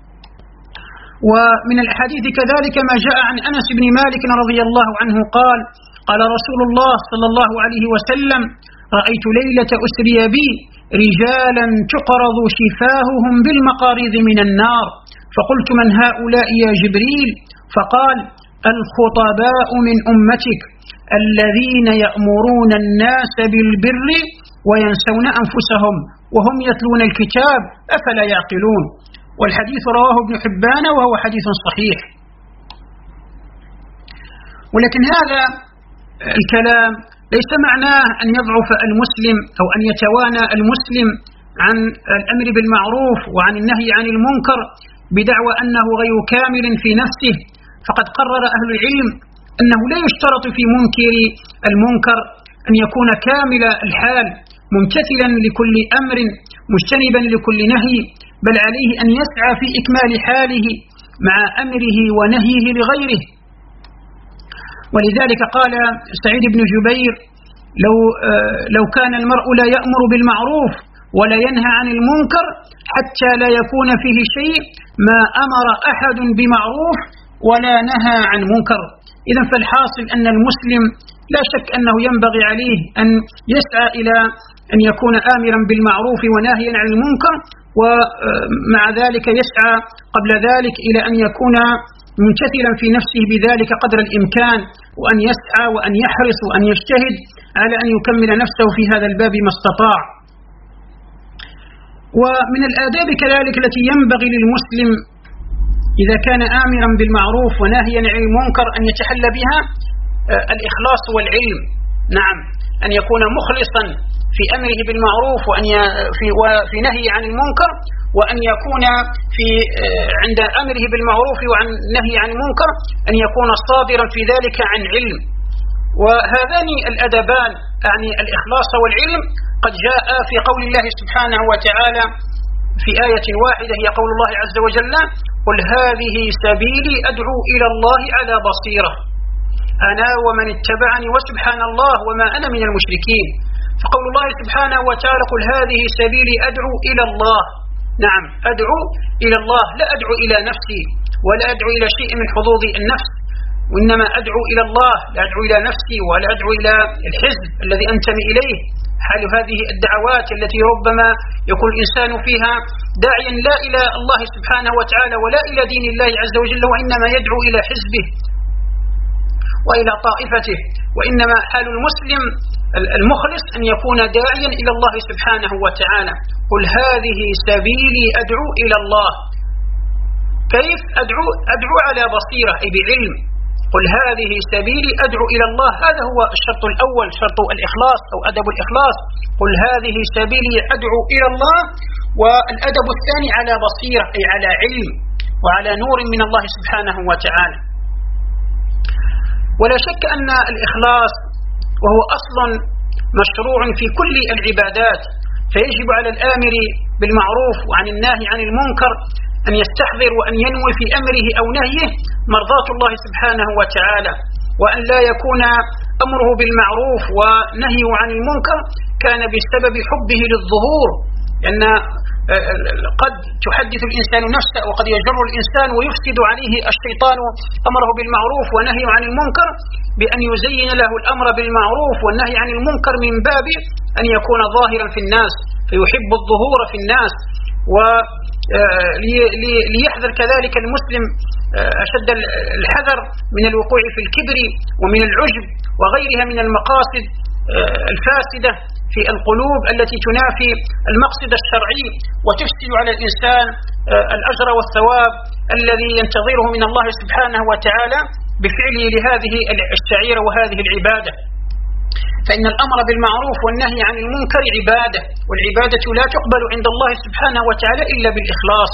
ومن الحديث كذلك ما جاء عن أنس بن مالك رضي الله عنه قال: قال رسول الله صلى الله عليه وسلم: رأيت ليلة أسري بي رجالا تقرض شفاههم بالمقاريض من النار، فقلت: من هؤلاء يا جبريل؟ فقال: الخطباء من أمتك الذين يأمرون الناس بالبر وينسون أنفسهم وهم يتلون الكتاب أفلا يعقلون. والحديث رواه ابن حبان وهو حديث صحيح. ولكن هذا الكلام ليس معناه أن يضعف المسلم أو أن يتوانى المسلم عن الأمر بالمعروف وعن النهي عن المنكر بدعوى أنه غير كامل في نفسه. فقد قرر أهل العلم أنه لا يشترط في منكر المنكر أن يكون كامل الحال ممتثلا لكل أمر مجتنبا لكل نهي، بل عليه أن يسعى في إكمال حاله مع أمره ونهيه لغيره. ولذلك قال سعيد بن جبير: لو, لو كان المرء لا يأمر بالمعروف ولا ينهى عن المنكر حتى لا يكون فيه شيء ما أمر أحد بمعروف ولا نهى عن منكر. إذا فالحاصل أن المسلم لا شك أنه ينبغي عليه أن يسعى إلى أن يكون آمرا بالمعروف وناهيا عن المنكر، ومع ذلك يسعى قبل ذلك إلى أن يكون منشغلا في نفسه بذلك قدر الإمكان، وأن يسعى وأن يحرص وأن يجتهد على أن يكمل نفسه في هذا الباب ما استطاع. ومن الآداب كذلك التي ينبغي للمسلم إذا كان آمرا بالمعروف وناهيا عن المنكر أن يتحلى بها الإخلاص والعلم. نعم، أن يكون مخلصا في أمره بالمعروف وأن في وفي نهي عن المنكر، وأن يكون في عند أمره بالمعروف وعن نهي عن المنكر أن يكون صابرا في ذلك عن علم. وهذان الأدبان يعني الإخلاص والعلم قد جاء في قول الله سبحانه وتعالى في آية واحدة، هي قول الله عز وجل: قل هذه سبيلي أدعو إلى الله على بصيرة أنا ومن اتبعني وسبحان الله وما أنا من المشركين. فقول الله سبحانه وتعالى: قل هذه سبيلي أدعو إلى الله. نعم، أدعو إلى الله، لا أدعو إلى نفسي ولا أدعو إلى شيء من حظوظ النفس، وإنما أدعو إلى الله، لا أدعو إلى نفسي ولا أدعو إلى الحزب الذي أنتمي إليه. حال هذه الدعوات التي ربما يكون الإنسان فيها داعيا لا إلى الله سبحانه وتعالى ولا إلى دين الله عز وجل، وإنما يدعو إلى حزبه وإلى طائفته. وإنما حال المسلم المخلص أن يكون داعيا إلى الله سبحانه وتعالى. قل هذه سبيلي أدعو إلى الله. كيف أدعو؟ أدعو على بصيرة أي بعلم. قل هذه سبيلي أدعو إلى الله، هذا هو الشرط الأول، شرط الإخلاص أو أدب الإخلاص. قل هذه سبيلي أدعو إلى الله. والأدب الثاني على بصيرة أي على علم وعلى نور من الله سبحانه وتعالى. ولا شك أن الإخلاص وهو أصل مشروع في كل العبادات، فيجب على الآمر بالمعروف وعن الناهي عن المنكر أن يستحضر وأن ينوي في أمره أو نهيه مرضاة الله سبحانه وتعالى، وأن لا يكون أمره بالمعروف ونهيه عن المنكر كان بسبب حبه للظهور، لأن قد تحدث الإنسان نفسه وقد يجر الإنسان ويفسد عليه الشيطان أمره بالمعروف ونهيه عن المنكر بأن يزين له الأمر بالمعروف والنهي عن المنكر من باب أن يكون ظاهرا في الناس، فيحب الظهور في الناس. وليحذر كذلك المسلم أشد الحذر من الوقوع في الكبر ومن العجب وغيرها من المقاصد الفاسدة في القلوب التي تنافي المقصد الشرعي وتفسد على الإنسان الأجر والثواب الذي ينتظره من الله سبحانه وتعالى بفعله لهذه الشعيرة وهذه العبادة. فإن الأمر بالمعروف والنهي عن المنكر عبادة، والعبادة لا تقبل عند الله سبحانه وتعالى إلا بالإخلاص.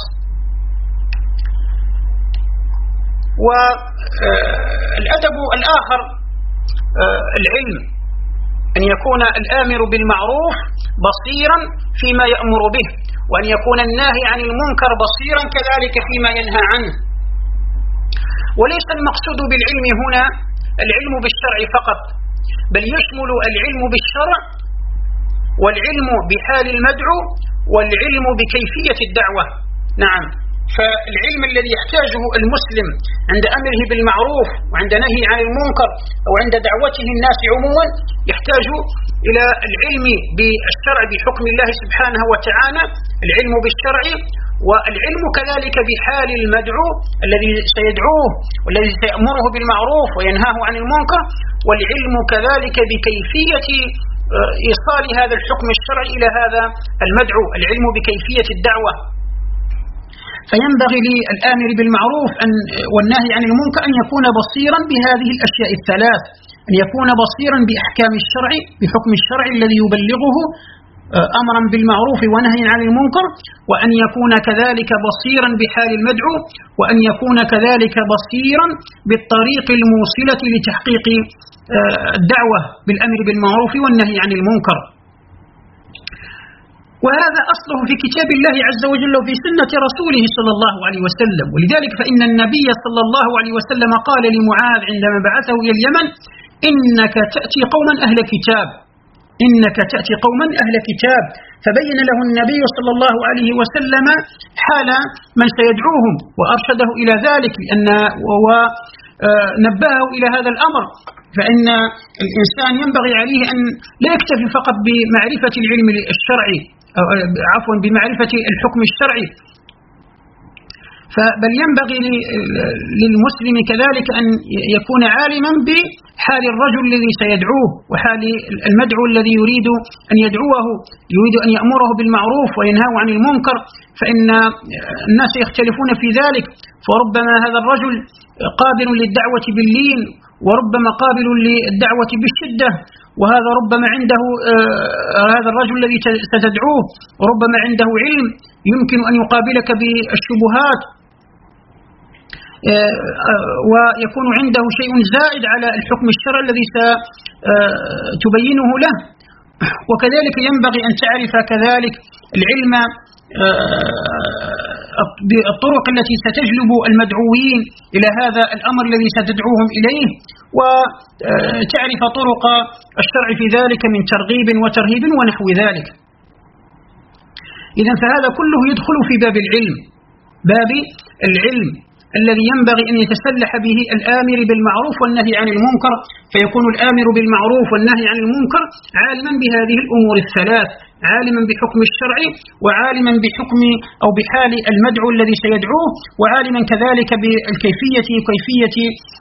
والأدب الآخر العلم، أن يكون الآمر بالمعروف بصيرا فيما يأمر به، وأن يكون الناهي عن المنكر بصيرا كذلك فيما ينهى عنه. وليس المقصود بالعلم هنا العلم بالشرع فقط، بل يشمل العلم بالشرع والعلم بحال المدعو والعلم بكيفية الدعوة. نعم، فالعلم الذي يحتاجه المسلم عند أمره بالمعروف وعند نهي عن المنكر أو عند دعوته الناس عموما يحتاج إلى العلم بالشرع بحكم الله سبحانه وتعالى، العلم بالشرع، والعلم كذلك بحال المدعو الذي سيدعوه والذي سيأمره بالمعروف وينهاه عن المنكر، والعلم كذلك بكيفية إيصال هذا الحكم الشرعي إلى هذا المدعو، العلم بكيفية الدعوة. فينبغي للآمر بالمعروف أن والنهي عن المنكر أن يكون بصيرا بهذه الأشياء الثلاث، أن يكون بصيرا بأحكام الشرع بحكم الشرع الذي يبلغه أمرا بالمعروف ونهي عن المنكر، وأن يكون كذلك بصيرا بحال المدعو، وأن يكون كذلك بصيرا بالطريق الموصلة لتحقيق الدعوة بالأمر بالمعروف والنهي عن المنكر. وهذا أصله في كتاب الله عز وجل وفي سنة رسوله صلى الله عليه وسلم. ولذلك فإن النبي صلى الله عليه وسلم قال لمعاذ عندما بعثه إلى اليمن: إنك تأتي قوما أهل كتاب إنك تأتي قوما أهل كتاب فبين له النبي صلى الله عليه وسلم حال من سيدعوهم وأرشده إلى ذلك، لأن ونبهه إلى هذا الأمر. فإن الإنسان ينبغي عليه أن لا يكتفي فقط بمعرفة العلم الشرعي، أو عفوا بمعرفة الحكم الشرعي، بل ينبغي للمسلم كذلك أن يكون عالما بحال الرجل الذي سيدعوه وحال المدعو الذي يريد أن يدعوه، يريد أن يأمره بالمعروف وينهاه عن المنكر، فإن الناس يختلفون في ذلك. فربما هذا الرجل قابل للدعوة باللين، وربما قابل للدعوة بالشدة، وهذا ربما عنده هذا الرجل الذي ستدعوه وربما عنده علم يمكن أن يقابلك بالشبهات، ويكون عنده شيء زائد على الحكم الشرعي الذي ستبينه له. وكذلك ينبغي أن تعرف كذلك العلم بالطرق التي ستجلب المدعوين إلى هذا الأمر الذي ستدعوهم إليه، وتعرف طرق الشرع في ذلك من ترغيب وترهيب ونحو ذلك. إذن فهذا كله يدخل في باب العلم، باب العلم الذي ينبغي أن يتسلح به الآمر بالمعروف والنهي عن المنكر، فيكون الآمر بالمعروف والنهي عن المنكر عالما بهذه الأمور الثلاث، عالما بحكم الشرع، وعالما بحكم أو بحال المدعو الذي سيدعوه، وعالما كذلك بالكيفية وكيفية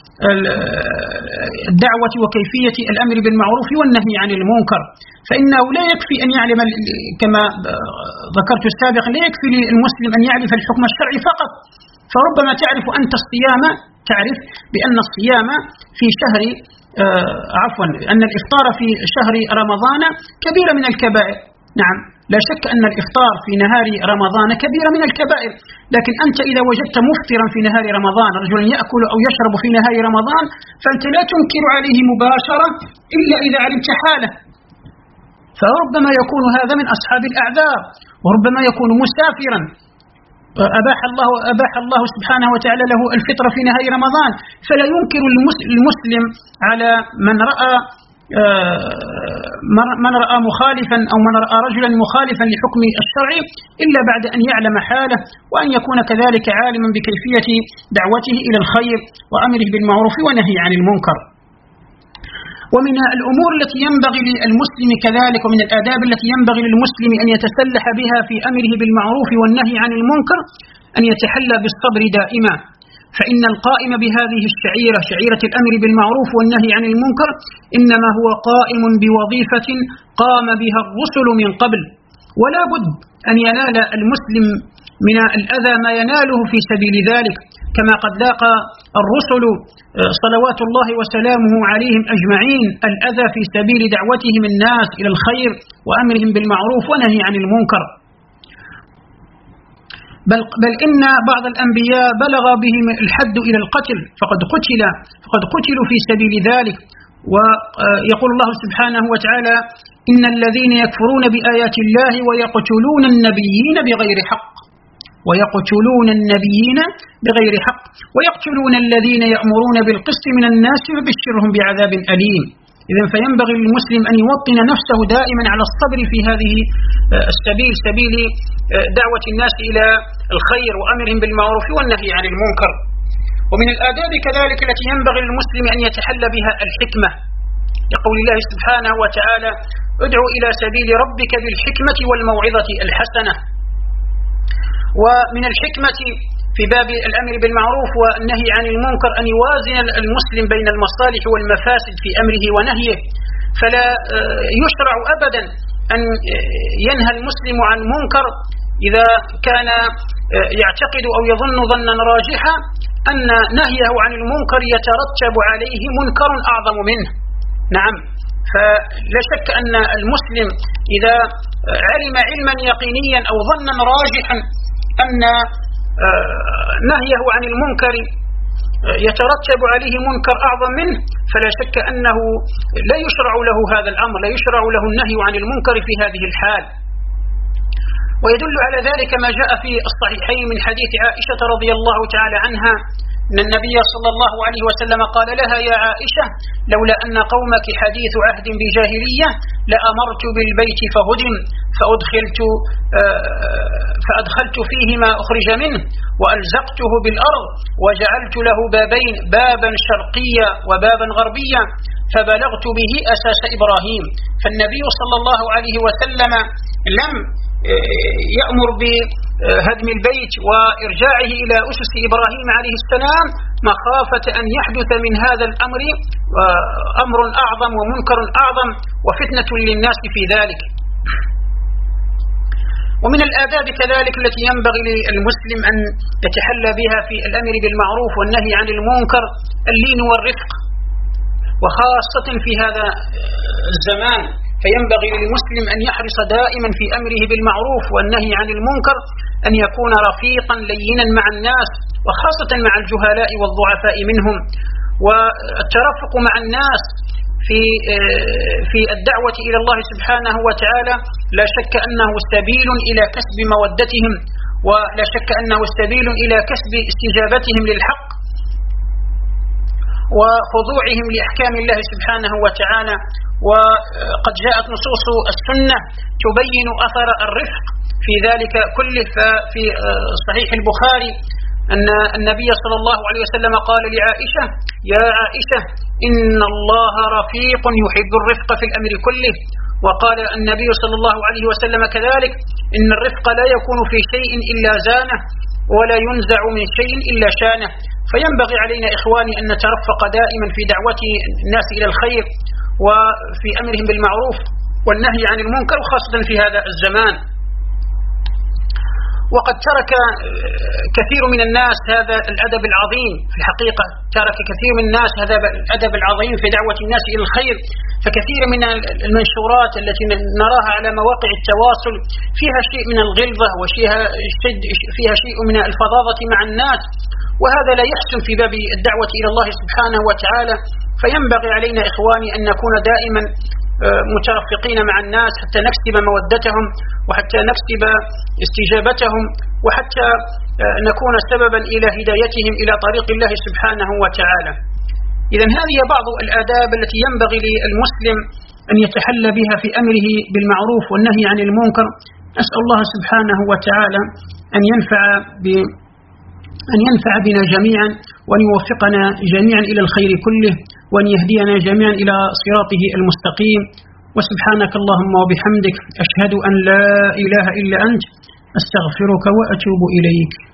الدعوة وكيفية الأمر بالمعروف والنهي عن المنكر. فإنه لا يكفي أن يعلم كما ذكرت سابقا، لا يكفي للمسلم أن يعرف الحكم الشرعي فقط، فربما تعرف أنت الصيام، تعرف بأن الصيام في شهر آه عفوا أن الإفطار في شهر رمضان كبيرة من الكبائر. نعم، لا شك أن الإفطار في نهار رمضان كبيرة من الكبائر، لكن أنت إذا وجدت مفطرا في نهار رمضان، رجلا يأكل أو يشرب في نهار رمضان، فأنت لا تنكر عليه مباشرة إلا إذا علمت حاله. فربما يكون هذا من أصحاب الأعذار، وربما يكون مسافرا أباح الله أباح الله سبحانه وتعالى له الفطر في نهار رمضان، فلا ينكر المسلم على من رأى من رأى مخالفا أو من رأى رجلا مخالفا لحكم الشرع إلا بعد أن يعلم حاله، وأن يكون كذلك عالما بكيفية دعوته إلى الخير وأمره بالمعروف ونهي عن المنكر. ومن الأمور التي ينبغي للمسلم كذلك، ومن الآداب التي ينبغي للمسلم أن يتسلح بها في أمره بالمعروف والنهي عن المنكر أن يتحلى بالصبر دائما، فإن القائم بهذه الشعيرة، شعيرة الأمر بالمعروف والنهي عن المنكر، إنما هو قائم بوظيفة قام بها الرسل من قبل، ولا بد أن ينال المسلم من الأذى ما يناله في سبيل ذلك، كما قد لاقى الرسل صلوات الله وسلامه عليهم أجمعين الأذى في سبيل دعوتهم الناس إلى الخير وأمرهم بالمعروف ونهي عن المنكر. بل, بل إن بعض الأنبياء بلغ بهم الحد إلى القتل، فقد قتل فقد قتلوا في سبيل ذلك. ويقول الله سبحانه وتعالى: إن الذين يكفرون بآيات الله ويقتلون النبيين بغير حق ويقتلون النبيين بغير حق ويقتلون الذين يأمرون بالقسط من الناس وبشرهم بعذاب أليم. إذن فينبغي للمسلم أن يوطن نفسه دائما على الصبر في هذه السبيل، سبيل دعوة الناس إلى الخير وأمرهم بالمعروف والنهي عن المنكر. ومن الآداب كذلك التي ينبغي للمسلم أن يتحلى بها الحكمة، يقول الله سبحانه وتعالى: ادعو إلى سبيل ربك بالحكمة والموعظة الحسنة. ومن الحكمة في باب الأمر بالمعروف والنهي عن المنكر أن يوازن المسلم بين المصالح والمفاسد في أمره ونهيه، فلا يشرع أبدا أن ينهى المسلم عن منكر إذا كان يعتقد أو يظن ظنا راجحا أن نهيه عن المنكر يترتب عليه منكر أعظم منه. نعم، فلا شك أن المسلم إذا علم علما يقينيا أو ظنا راجحا أن نهيه عن المنكر يترتب عليه منكر أعظم منه، فلا شك أنه لا يشرع له هذا الأمر، لا يشرع له النهي عن المنكر في هذه الحال. ويدل على ذلك ما جاء في الصحيحين من حديث عائشة رضي الله تعالى عنها أن النبي صلى الله عليه وسلم قال لها: يا عائشة، لولا أن قومك حديث عهد بجاهلية لأمرت بالبيت فهدم فأدخلت فأدخلت فيه ما أخرج منه وألزقته بالأرض وجعلت له بابين، بابا شرقيا وبابا غربيا، فبلغت به أساس إبراهيم. فالنبي صلى الله عليه وسلم لم يأمر بهدم البيت وإرجاعه إلى أسس إبراهيم عليه السلام مخافة أن يحدث من هذا الأمر أمر أعظم ومنكر أعظم وفتنة للناس في ذلك. ومن الآداب كذلك التي ينبغي للمسلم أن يتحلى بها في الأمر بالمعروف والنهي عن المنكر اللين والرفق، وخاصة في هذا الزمان، فينبغي للمسلم أن يحرص دائما في أمره بالمعروف والنهي عن المنكر أن يكون رفيقا لينا مع الناس، وخاصة مع الجهلاء والضعفاء منهم. والترفق مع الناس في في الدعوة إلى الله سبحانه وتعالى لا شك أنه سبيل إلى كسب مودتهم، ولا شك أنه سبيل إلى كسب استجابتهم للحق وخضوعهم لأحكام الله سبحانه وتعالى. وقد جاءت نصوص السنة تبين أثر الرفق في ذلك كله. ففي صحيح البخاري أن النبي صلى الله عليه وسلم قال لعائشة: يا عائشة، إن الله رفيق يحب الرفق في الأمر كله. وقال النبي صلى الله عليه وسلم كذلك: إن الرفق لا يكون في شيء إلا زانه، ولا ينزع من شيء إلا شانه. فينبغي علينا إخواني أن نترفق دائما في دعوة الناس إلى الخير وفي أمرهم بالمعروف والنهي عن المنكر، وخاصة في هذا الزمان. وقد ترك كثير من الناس هذا الأدب العظيم، في الحقيقة ترك كثير من الناس هذا الأدب العظيم في دعوة الناس إلى الخير. فكثير من المنشورات التي نراها على مواقع التواصل فيها شيء من الغلظة وفيها فيها شيء من الفظاظة مع الناس، وهذا لا يحسن في باب الدعوة إلى الله سبحانه وتعالى. فينبغي علينا إخواني أن نكون دائما مترفقين مع الناس حتى نكسب مودتهم وحتى نكسب استجابتهم وحتى نكون سببا إلى هدايتهم إلى طريق الله سبحانه وتعالى. إذن هذه بعض الآداب التي ينبغي للمسلم أن يتحلى بها في أمره بالمعروف والنهي عن المنكر. أسأل الله سبحانه وتعالى أن ينفع ب أن ينفع بنا جميعا، وأن يوفقنا جميعا إلى الخير كله، وأن يهدينا جميعا إلى صراطه المستقيم. وسبحانك اللهم وبحمدك، أشهد أن لا إله إلا أنت، أستغفرك وأتوب إليك.